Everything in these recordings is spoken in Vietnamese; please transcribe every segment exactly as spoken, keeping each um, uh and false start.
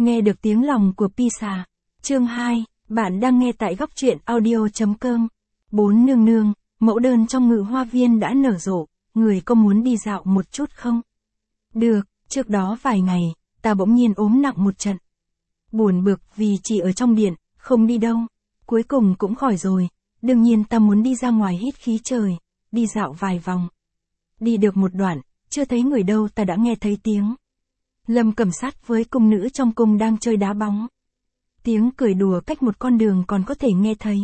Nghe được tiếng lòng của Pisa. Chương hai, bạn đang nghe tại góc truyện audio chấm com. Bốn nương nương, mẫu đơn trong ngự hoa viên đã nở rộ, người có muốn đi dạo một chút không? Được, trước đó vài ngày, ta bỗng nhiên ốm nặng một trận. Buồn bực vì chỉ ở trong điện, không đi đâu. Cuối cùng cũng khỏi rồi, đương nhiên ta muốn đi ra ngoài hít khí trời, đi dạo vài vòng. Đi được một đoạn, chưa thấy người đâu ta đã nghe thấy tiếng. Lâm Cẩm Sát với cung nữ trong cung đang chơi đá bóng. Tiếng cười đùa cách một con đường còn có thể nghe thấy.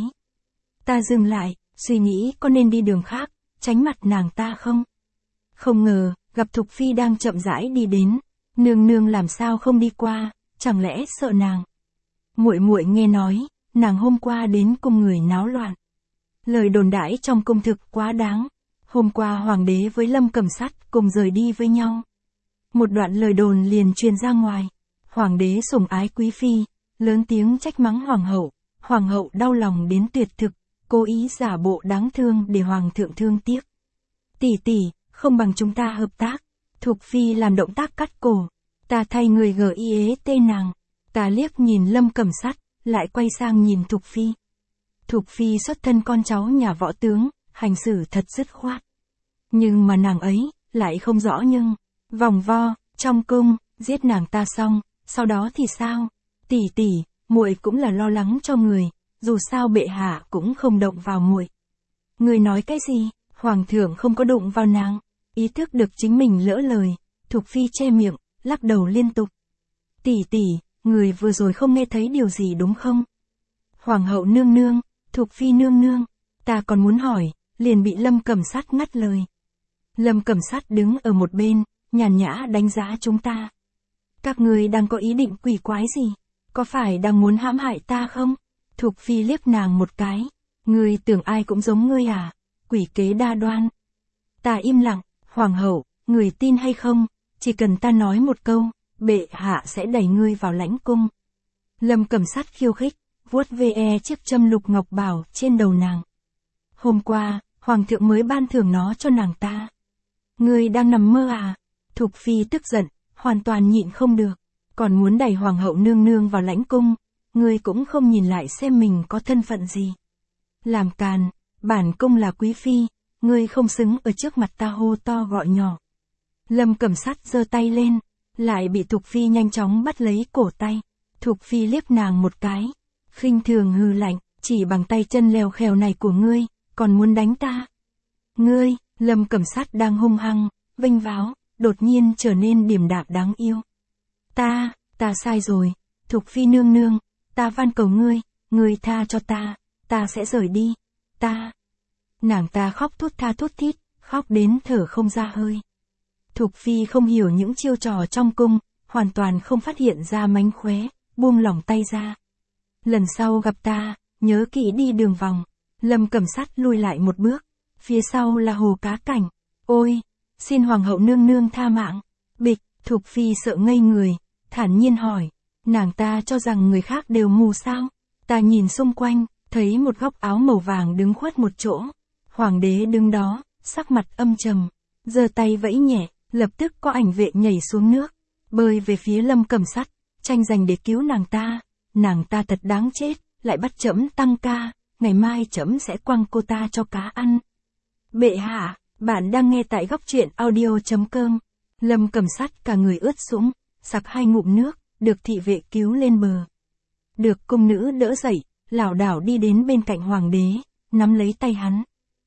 Ta dừng lại, suy nghĩ có nên đi đường khác, tránh mặt nàng ta không? Không ngờ, gặp Thục Phi đang chậm rãi đi đến. Nương nương làm sao không đi qua, chẳng lẽ sợ nàng? Muội muội nghe nói, nàng hôm qua đến cung người náo loạn. Lời đồn đãi trong cung thực quá đáng. Hôm qua hoàng đế với Lâm Cẩm Sát cùng rời đi với nhau. Một đoạn lời đồn liền truyền ra ngoài. Hoàng đế sủng ái quý phi, lớn tiếng trách mắng hoàng hậu. Hoàng hậu đau lòng đến tuyệt thực, cố ý giả bộ đáng thương để hoàng thượng thương tiếc. Tỷ tỷ, không bằng chúng ta hợp tác. Thục Phi làm động tác cắt cổ. Ta thay người gờ y ế tên nàng. Ta liếc nhìn Lâm Cẩm Sát, lại quay sang nhìn Thục Phi. Thục Phi xuất thân con cháu nhà võ tướng, hành xử thật dứt khoát. Nhưng mà nàng ấy, lại không rõ nhưng, vòng vo, trong cung, giết nàng ta xong, sau đó thì sao? Tỷ tỷ, muội cũng là lo lắng cho người, dù sao bệ hạ cũng không động vào muội. Người nói cái gì? Hoàng thượng không có đụng vào nàng. Ý thức được chính mình lỡ lời, Thục Phi che miệng, lắc đầu liên tục. Tỷ tỷ, người vừa rồi không nghe thấy điều gì đúng không? Hoàng hậu nương nương, Thục Phi nương nương, ta còn muốn hỏi, liền bị Lâm Cẩm Sát ngắt lời. Lâm Cẩm Sát đứng ở một bên, nhàn nhã đánh giá chúng ta. Các ngươi đang có ý định quỷ quái gì? Có phải đang muốn hãm hại ta không? Thục Phi liếc nàng một cái. Ngươi tưởng ai cũng giống ngươi à? Quỷ kế đa đoan. Ta im lặng, hoàng hậu, người tin hay không? Chỉ cần ta nói một câu, bệ hạ sẽ đẩy ngươi vào lãnh cung. Lâm Cẩm Sát khiêu khích, vuốt ve chiếc châm lục ngọc bảo trên đầu nàng. Hôm qua, hoàng thượng mới ban thưởng nó cho nàng ta. Ngươi đang nằm mơ à? Thục Phi tức giận, hoàn toàn nhịn không được, còn muốn đẩy hoàng hậu nương nương vào lãnh cung, ngươi cũng không nhìn lại xem mình có thân phận gì. Làm càn, bản cung là quý phi, ngươi không xứng ở trước mặt ta hô to gọi nhỏ. Lâm Cẩm Sát giơ tay lên, lại bị Thục Phi nhanh chóng bắt lấy cổ tay. Thục Phi liếc nàng một cái, khinh thường hừ lạnh, chỉ bằng tay chân lèo khèo này của ngươi, còn muốn đánh ta? Ngươi, Lâm Cẩm Sát đang hung hăng, vênh váo, đột nhiên trở nên điềm đạm đáng yêu. Ta, ta sai rồi, Thục Phi nương nương, ta van cầu ngươi, ngươi tha cho ta, ta sẽ rời đi, ta. Nàng ta khóc thút tha thút thít, khóc đến thở không ra hơi. Thục Phi không hiểu những chiêu trò trong cung, hoàn toàn không phát hiện ra mánh khóe, buông lỏng tay ra. Lần sau gặp ta, nhớ kỹ đi đường vòng. Lâm Cẩm Sát lùi lại một bước, phía sau là hồ cá cảnh. Ôi, xin hoàng hậu nương nương tha mạng. Bịch, Thục Phi sợ ngây người, thản nhiên hỏi, nàng ta cho rằng người khác đều mù sao? Ta nhìn xung quanh, thấy một góc áo màu vàng đứng khuất một chỗ. Hoàng đế đứng đó, sắc mặt âm trầm, giơ tay vẫy nhẹ, lập tức có ảnh vệ nhảy xuống nước, bơi về phía Lâm Cẩm Sát, tranh giành để cứu nàng ta. Nàng ta thật đáng chết, lại bắt trẫm tăng ca, ngày mai trẫm sẽ quăng cô ta cho cá ăn. Bệ hạ, bạn đang nghe tại góc truyện audio chấm com. Lâm Cẩm Sát cả người ướt sũng, sặc hai ngụm nước, được thị vệ cứu lên bờ. Được cung nữ đỡ dậy, lảo đảo đi đến bên cạnh hoàng đế, nắm lấy tay hắn.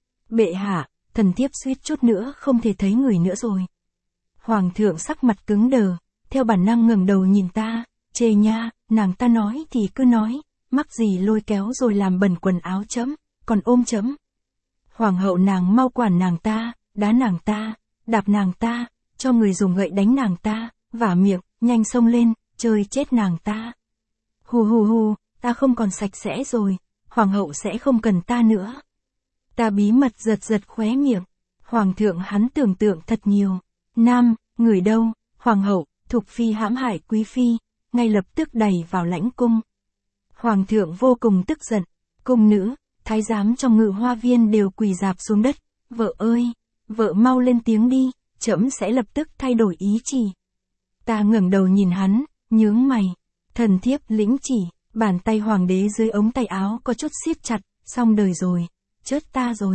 Bệ hạ, thần thiếp suýt chút nữa không thể thấy người nữa rồi. Hoàng thượng sắc mặt cứng đờ, theo bản năng ngẩng đầu nhìn ta, chê nha, nàng ta nói thì cứ nói, mắc gì lôi kéo rồi làm bẩn quần áo chấm, còn ôm chấm. Hoàng hậu nàng mau quản nàng ta, đá nàng ta, đạp nàng ta, cho người dùng gậy đánh nàng ta, vả miệng, nhanh xông lên, chơi chết nàng ta. Hù hù hù, ta không còn sạch sẽ rồi, hoàng hậu sẽ không cần ta nữa. Ta bí mật giật giật khóe miệng, hoàng thượng hắn tưởng tượng thật nhiều. Nam, người đâu, hoàng hậu, Thục Phi hãm hại quý phi, ngay lập tức đẩy vào lãnh cung. Hoàng thượng vô cùng tức giận, cung nữ, thái giám trong ngự hoa viên đều quỳ rạp xuống đất. Vợ ơi, vợ mau lên tiếng đi, trẫm sẽ lập tức thay đổi ý chỉ. Ta ngẩng đầu nhìn hắn, nhướng mày. Thần thiếp lĩnh chỉ, bàn tay hoàng đế dưới ống tay áo có chút siết chặt, xong đời rồi, chết ta rồi.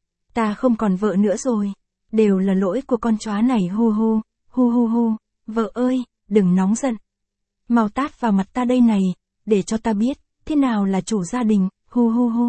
Ta không còn vợ nữa rồi, đều là lỗi của con chó này hu hu, hu hu hu, vợ ơi, đừng nóng giận. Mau tát vào mặt ta đây này, để cho ta biết, thế nào là chủ gia đình, hu hu hu.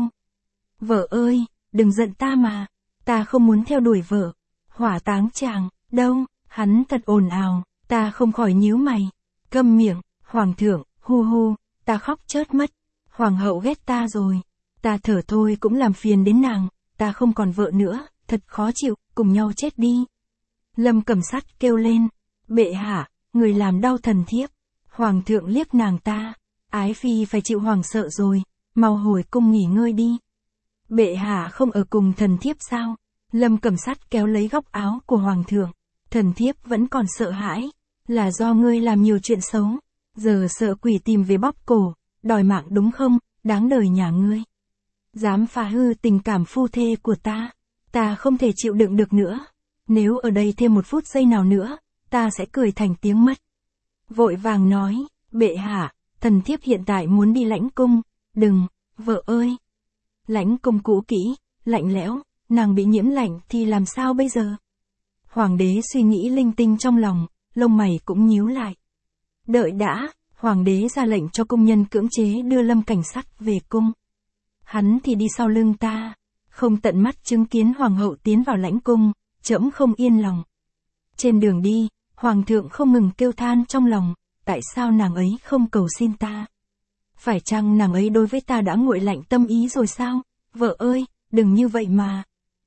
Vợ ơi, đừng giận ta mà, ta không muốn theo đuổi vợ. Hỏa táng chàng, đâu, hắn thật ồn ào, ta không khỏi nhíu mày. Câm miệng, hoàng thượng, hu hu, ta khóc chớt mất. Hoàng hậu ghét ta rồi, ta thở thôi cũng làm phiền đến nàng, ta không còn vợ nữa, thật khó chịu, cùng nhau chết đi. Lâm Cẩm Sắt kêu lên, bệ hạ, người làm đau thần thiếp. Hoàng thượng liếc nàng ta, ái phi phải chịu hoàng sợ rồi, mau hồi cung nghỉ ngơi đi. Bệ hạ không ở cùng thần thiếp sao? Lâm Cẩm Sắt kéo lấy góc áo của hoàng thượng, thần thiếp vẫn còn sợ hãi, là do ngươi làm nhiều chuyện xấu, giờ sợ quỷ tìm về bóp cổ, đòi mạng đúng không, đáng đời nhà ngươi. Dám phá hư tình cảm phu thê của ta, ta không thể chịu đựng được nữa, nếu ở đây thêm một phút giây nào nữa, ta sẽ cười thành tiếng mất. Vội vàng nói, bệ hạ, thần thiếp hiện tại muốn đi lãnh cung, đừng, vợ ơi. Lãnh cung cũ kỹ, lạnh lẽo, nàng bị nhiễm lạnh thì làm sao bây giờ? Hoàng đế suy nghĩ linh tinh trong lòng, lông mày cũng nhíu lại. Đợi đã, hoàng đế ra lệnh cho công nhân cưỡng chế đưa Lâm Cảnh Sắt về cung. Hắn thì đi sau lưng ta, không tận mắt chứng kiến hoàng hậu tiến vào lãnh cung, trẫm không yên lòng. Trên đường đi, hoàng thượng không ngừng kêu than trong lòng, tại sao nàng ấy không cầu xin ta? Phải chăng nàng ấy đối với ta đã nguội lạnh tâm ý rồi sao? Vợ ơi, đừng như vậy mà.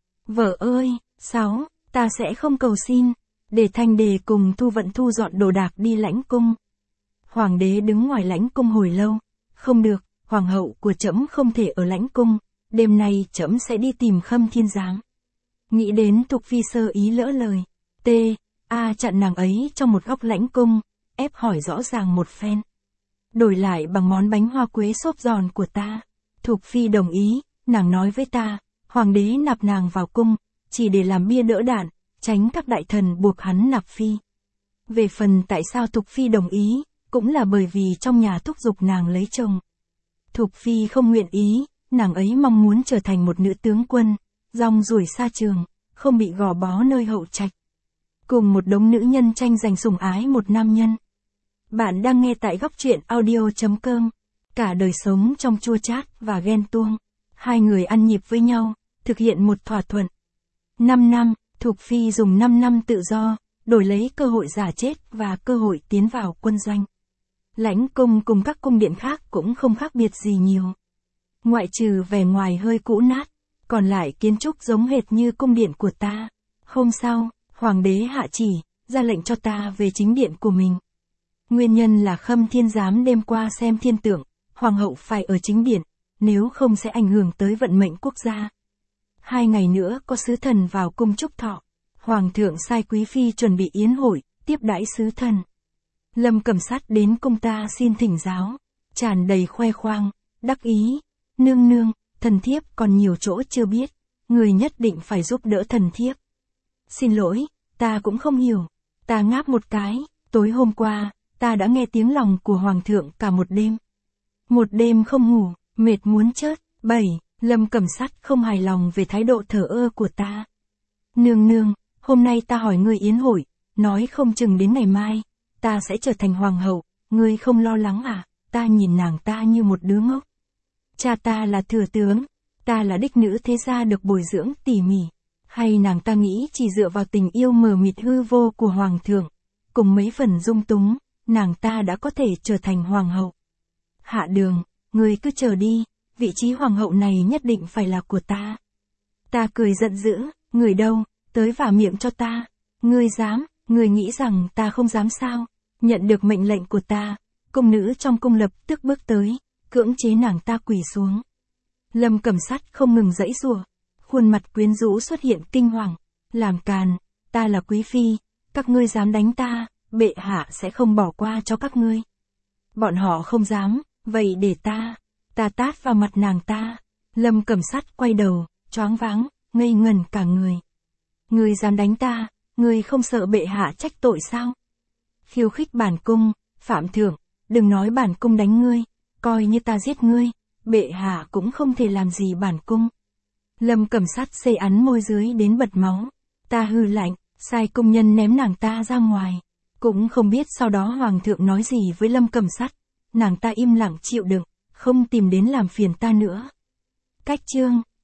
Vợ ơi, sáu, ta sẽ không cầu xin, để Thanh Đề cùng Thu Vận thu dọn đồ đạc đi lãnh cung. Hoàng đế đứng ngoài lãnh cung hồi lâu, không được, hoàng hậu của trẫm không thể ở lãnh cung, đêm nay trẫm sẽ đi tìm Khâm Thiên Giám. Nghĩ đến Thục Phi sơ ý lỡ lời, T, A chặn nàng ấy trong một góc lãnh cung, ép hỏi rõ ràng một phen. Đổi lại bằng món bánh hoa quế xốp giòn của ta. Thục Phi đồng ý, nàng nói với ta, hoàng đế nạp nàng vào cung, chỉ để làm bia đỡ đạn, tránh các đại thần buộc hắn nạp phi. Về phần tại sao Thục Phi đồng ý, cũng là bởi vì trong nhà thúc giục nàng lấy chồng. Thục Phi không nguyện ý, nàng ấy mong muốn trở thành một nữ tướng quân, rong ruổi xa trường, không bị gò bó nơi hậu trạch. Cùng một đống nữ nhân tranh giành sủng ái một nam nhân. Bạn đang nghe tại góc truyện audio chấm com. Cả đời sống trong chua chát và ghen tuông. Hai người ăn nhịp với nhau, thực hiện một thỏa thuận. năm năm, Thục Phi dùng năm năm tự do, đổi lấy cơ hội giả chết và cơ hội tiến vào quân doanh. Lãnh cung cùng các cung điện khác cũng không khác biệt gì nhiều. Ngoại trừ vẻ ngoài hơi cũ nát, còn lại kiến trúc giống hệt như cung điện của ta. Hôm sau, hoàng đế hạ chỉ, ra lệnh cho ta về chính điện của mình. Nguyên nhân là Khâm Thiên Giám đêm qua xem thiên tượng, hoàng hậu phải ở chính điện, nếu không sẽ ảnh hưởng tới vận mệnh quốc gia. Hai ngày nữa có sứ thần vào cung chúc thọ, hoàng thượng sai quý phi chuẩn bị yến hội, tiếp đãi sứ thần. Lâm Cẩm Sắt đến cung ta xin thỉnh giáo, tràn đầy khoe khoang, đắc ý, nương nương, thần thiếp còn nhiều chỗ chưa biết, người nhất định phải giúp đỡ thần thiếp. Xin lỗi, ta cũng không hiểu, ta ngáp một cái, tối hôm qua, ta đã nghe tiếng lòng của hoàng thượng cả một đêm. Một đêm không ngủ, mệt muốn chết. Bảy, Lâm Cẩm Sắt không hài lòng về thái độ thờ ơ của ta. Nương nương, hôm nay ta hỏi ngươi yến hội, nói không chừng đến ngày mai, ta sẽ trở thành hoàng hậu, ngươi không lo lắng à? Ta nhìn nàng ta như một đứa ngốc. Cha ta là thừa tướng, ta là đích nữ thế gia được bồi dưỡng tỉ mỉ. Hay nàng ta nghĩ chỉ dựa vào tình yêu mờ mịt hư vô của hoàng thượng, cùng mấy phần dung túng, nàng ta đã có thể trở thành hoàng hậu. Hạ Đường, ngươi cứ chờ đi, vị trí hoàng hậu này nhất định phải là của ta. Ta cười giận dữ, người đâu, tới vả miệng cho ta. Ngươi dám, ngươi nghĩ rằng ta không dám sao? Nhận được mệnh lệnh của ta, cung nữ trong cung lập tức bước tới, cưỡng chế nàng ta quỳ xuống. Lâm Cẩm Sắt không ngừng giãy giụa, khuôn mặt quyến rũ xuất hiện kinh hoàng, làm càn, ta là quý phi, các ngươi dám đánh ta, bệ hạ sẽ không bỏ qua cho các ngươi. Bọn họ không dám, vậy để ta, ta tát vào mặt nàng ta. Lâm Cẩm Sắt quay đầu, choáng váng, ngây ngẩn cả người. Ngươi dám đánh ta, ngươi không sợ bệ hạ trách tội sao? Khiêu khích bản cung, phạm thượng, đừng nói bản cung đánh ngươi, coi như ta giết ngươi, bệ hạ cũng không thể làm gì bản cung. Lâm Cẩm Sát xê ắn môi dưới đến bật máu. Ta hừ lạnh, sai công nhân ném nàng ta ra ngoài. Cũng không biết sau đó hoàng thượng nói gì với Lâm Cẩm Sát. Nàng ta im lặng chịu đựng, không tìm đến làm phiền ta nữa. Cách chương